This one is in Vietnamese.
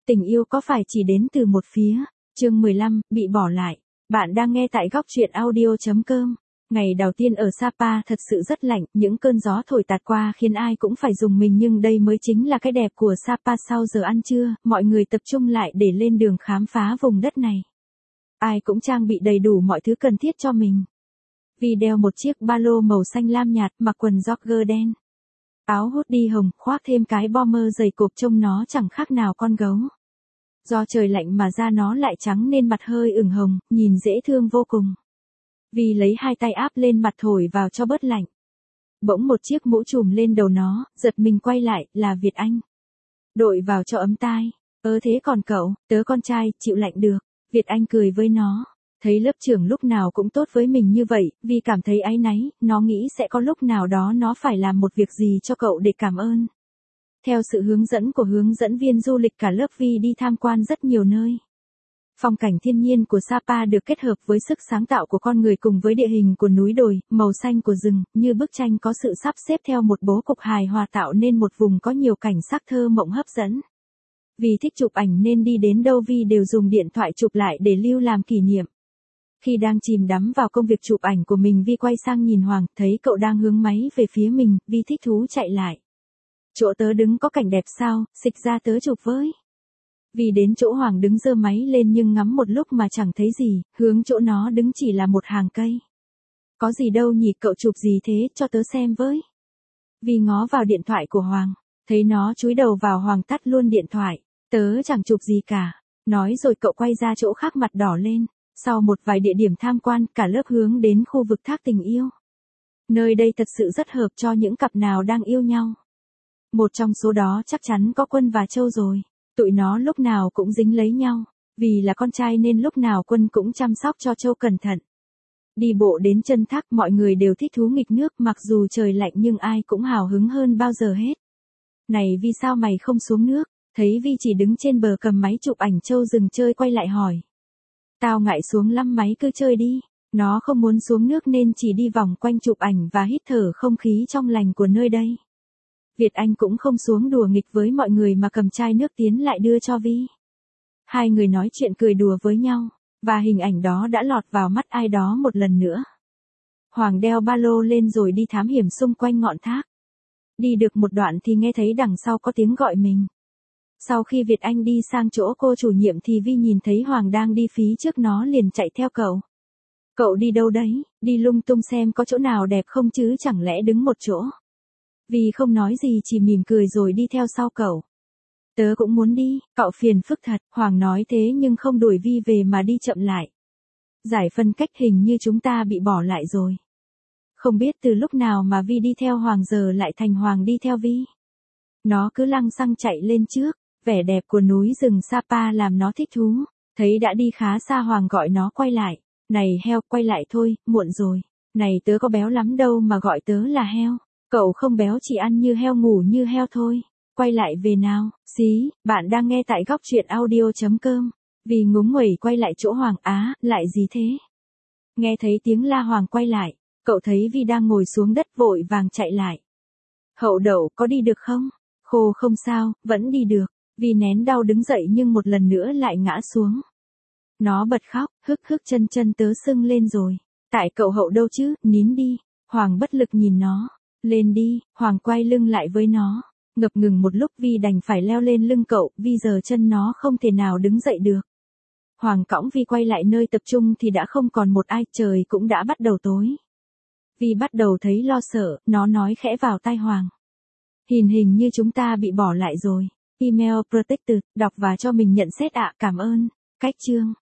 Tình yêu có phải chỉ đến từ một phía? Chương 15, bị bỏ lại. Bạn đang nghe tại góc truyện audio.com. Ngày đầu tiên ở Sapa thật sự rất lạnh, những cơn gió thổi tạt qua khiến ai cũng phải rùng mình, nhưng đây mới chính là cái đẹp của Sapa. Sau giờ ăn trưa, mọi người tập trung lại để lên đường khám phá vùng đất này. Ai cũng trang bị đầy đủ mọi thứ cần thiết cho mình. Vi đeo một chiếc ba lô màu xanh lam nhạt, mặc quần jogger đen, áo hoodie hồng, khoác thêm cái bomber dày cộp, trông nó chẳng khác nào con gấu. Do trời lạnh mà da nó lại trắng nên mặt hơi ửng hồng, nhìn dễ thương vô cùng. Vi lấy hai tay áp lên mặt thổi vào cho bớt lạnh. Bỗng một chiếc mũ trùm lên đầu nó, giật mình quay lại, là Việt Anh. Đội vào cho ấm tai. Thế còn cậu? Tớ con trai, chịu lạnh được. Việt Anh cười với nó. Thấy lớp trưởng lúc nào cũng tốt với mình như vậy, Vi cảm thấy áy náy, nó nghĩ sẽ có lúc nào đó nó phải làm một việc gì cho cậu để cảm ơn. Theo sự hướng dẫn của hướng dẫn viên du lịch, cả lớp Vi đi tham quan rất nhiều nơi. Phong cảnh thiên nhiên của Sapa được kết hợp với sức sáng tạo của con người cùng với địa hình của núi đồi, màu xanh của rừng, như bức tranh có sự sắp xếp theo một bố cục hài hòa, tạo nên một vùng có nhiều cảnh sắc thơ mộng hấp dẫn. Vì thích chụp ảnh nên đi đến đâu Vi đều dùng điện thoại chụp lại để lưu làm kỷ niệm. Khi đang chìm đắm vào công việc chụp ảnh của mình, Vi quay sang nhìn Hoàng, thấy cậu đang hướng máy về phía mình, Vi thích thú chạy lại. Chỗ tớ đứng có cảnh đẹp sao, xịch ra tớ chụp với. Vi đến chỗ Hoàng đứng giơ máy lên nhưng ngắm một lúc mà chẳng thấy gì, hướng chỗ nó đứng chỉ là một hàng cây. Có gì đâu nhỉ, cậu chụp gì thế, cho tớ xem với. Vi ngó vào điện thoại của Hoàng, thấy nó chúi đầu vào. Hoàng tắt luôn điện thoại. Tớ chẳng chụp gì cả. Nói rồi cậu quay ra chỗ khác, mặt đỏ lên. Sau một vài địa điểm tham quan, cả lớp hướng đến khu vực thác tình yêu. Nơi đây thật sự rất hợp cho những cặp nào đang yêu nhau. Một trong số đó chắc chắn có Quân và Châu rồi. Tụi nó lúc nào cũng dính lấy nhau. Vì là con trai nên lúc nào Quân cũng chăm sóc cho Châu cẩn thận. Đi bộ đến chân thác, mọi người đều thích thú nghịch nước, mặc dù trời lạnh nhưng ai cũng hào hứng hơn bao giờ hết. Này Vi, sao mày không xuống nước? Thấy Vi chỉ đứng trên bờ cầm máy chụp ảnh, Châu dừng chơi quay lại hỏi. Tao ngại xuống lắm, máy cứ chơi đi. Nó không muốn xuống nước nên chỉ đi vòng quanh chụp ảnh và hít thở không khí trong lành của nơi đây. Việt Anh cũng không xuống đùa nghịch với mọi người mà cầm chai nước tiến lại đưa cho Vi. Hai người nói chuyện cười đùa với nhau, và hình ảnh đó đã lọt vào mắt ai đó một lần nữa. Hoàng đeo ba lô lên rồi đi thám hiểm xung quanh ngọn thác. Đi được một đoạn thì nghe thấy đằng sau có tiếng gọi mình. Sau khi Việt Anh đi sang chỗ cô chủ nhiệm thì Vi nhìn thấy Hoàng đang đi phía trước nó, liền chạy theo cậu. Cậu đi đâu đấy? Đi lung tung xem có chỗ nào đẹp không chứ chẳng lẽ đứng một chỗ. Vi không nói gì, chỉ mỉm cười rồi đi theo sau cậu. Tớ cũng muốn đi, cậu phiền phức thật. Hoàng nói thế nhưng không đuổi Vi về mà đi chậm lại. Giải phân cách, hình như chúng ta bị bỏ lại rồi. Không biết từ lúc nào mà Vi đi theo Hoàng giờ lại thành Hoàng đi theo Vi. Nó cứ lăng xăng chạy lên trước. Vẻ đẹp của núi rừng Sapa làm nó thích thú. Thấy đã đi khá xa, Hoàng gọi nó quay lại. Này heo, quay lại thôi, muộn rồi. Này, tớ có béo lắm đâu mà gọi tớ là heo. Cậu không béo, chỉ ăn như heo, ngủ như heo thôi. Quay lại về nào. Xí, bạn đang nghe tại góc truyện audio.com. Vì ngúng nguẩy quay lại chỗ Hoàng. Á, lại gì thế? Nghe thấy tiếng la, Hoàng quay lại. Cậu thấy Vi đang ngồi xuống đất, vội vàng chạy lại. Hậu đậu, có đi được không? Khô không sao, vẫn đi được. Vi nén đau đứng dậy nhưng một lần nữa lại ngã xuống. Nó bật khóc, hức hức, chân tớ sưng lên rồi. Tại cậu Hậu đâu chứ, nín đi. Hoàng bất lực nhìn nó. Lên đi. Hoàng quay lưng lại với nó. Ngập ngừng một lúc Vi đành phải leo lên lưng cậu, vì giờ chân nó không thể nào đứng dậy được. Hoàng cõng Vi quay lại nơi tập trung thì đã không còn một ai, trời cũng đã bắt đầu tối. Vi bắt đầu thấy lo sợ, nó nói khẽ vào tai Hoàng. Hình như chúng ta bị bỏ lại rồi. Email protected, đọc và cho mình nhận xét ạ, cảm ơn. Cách chương.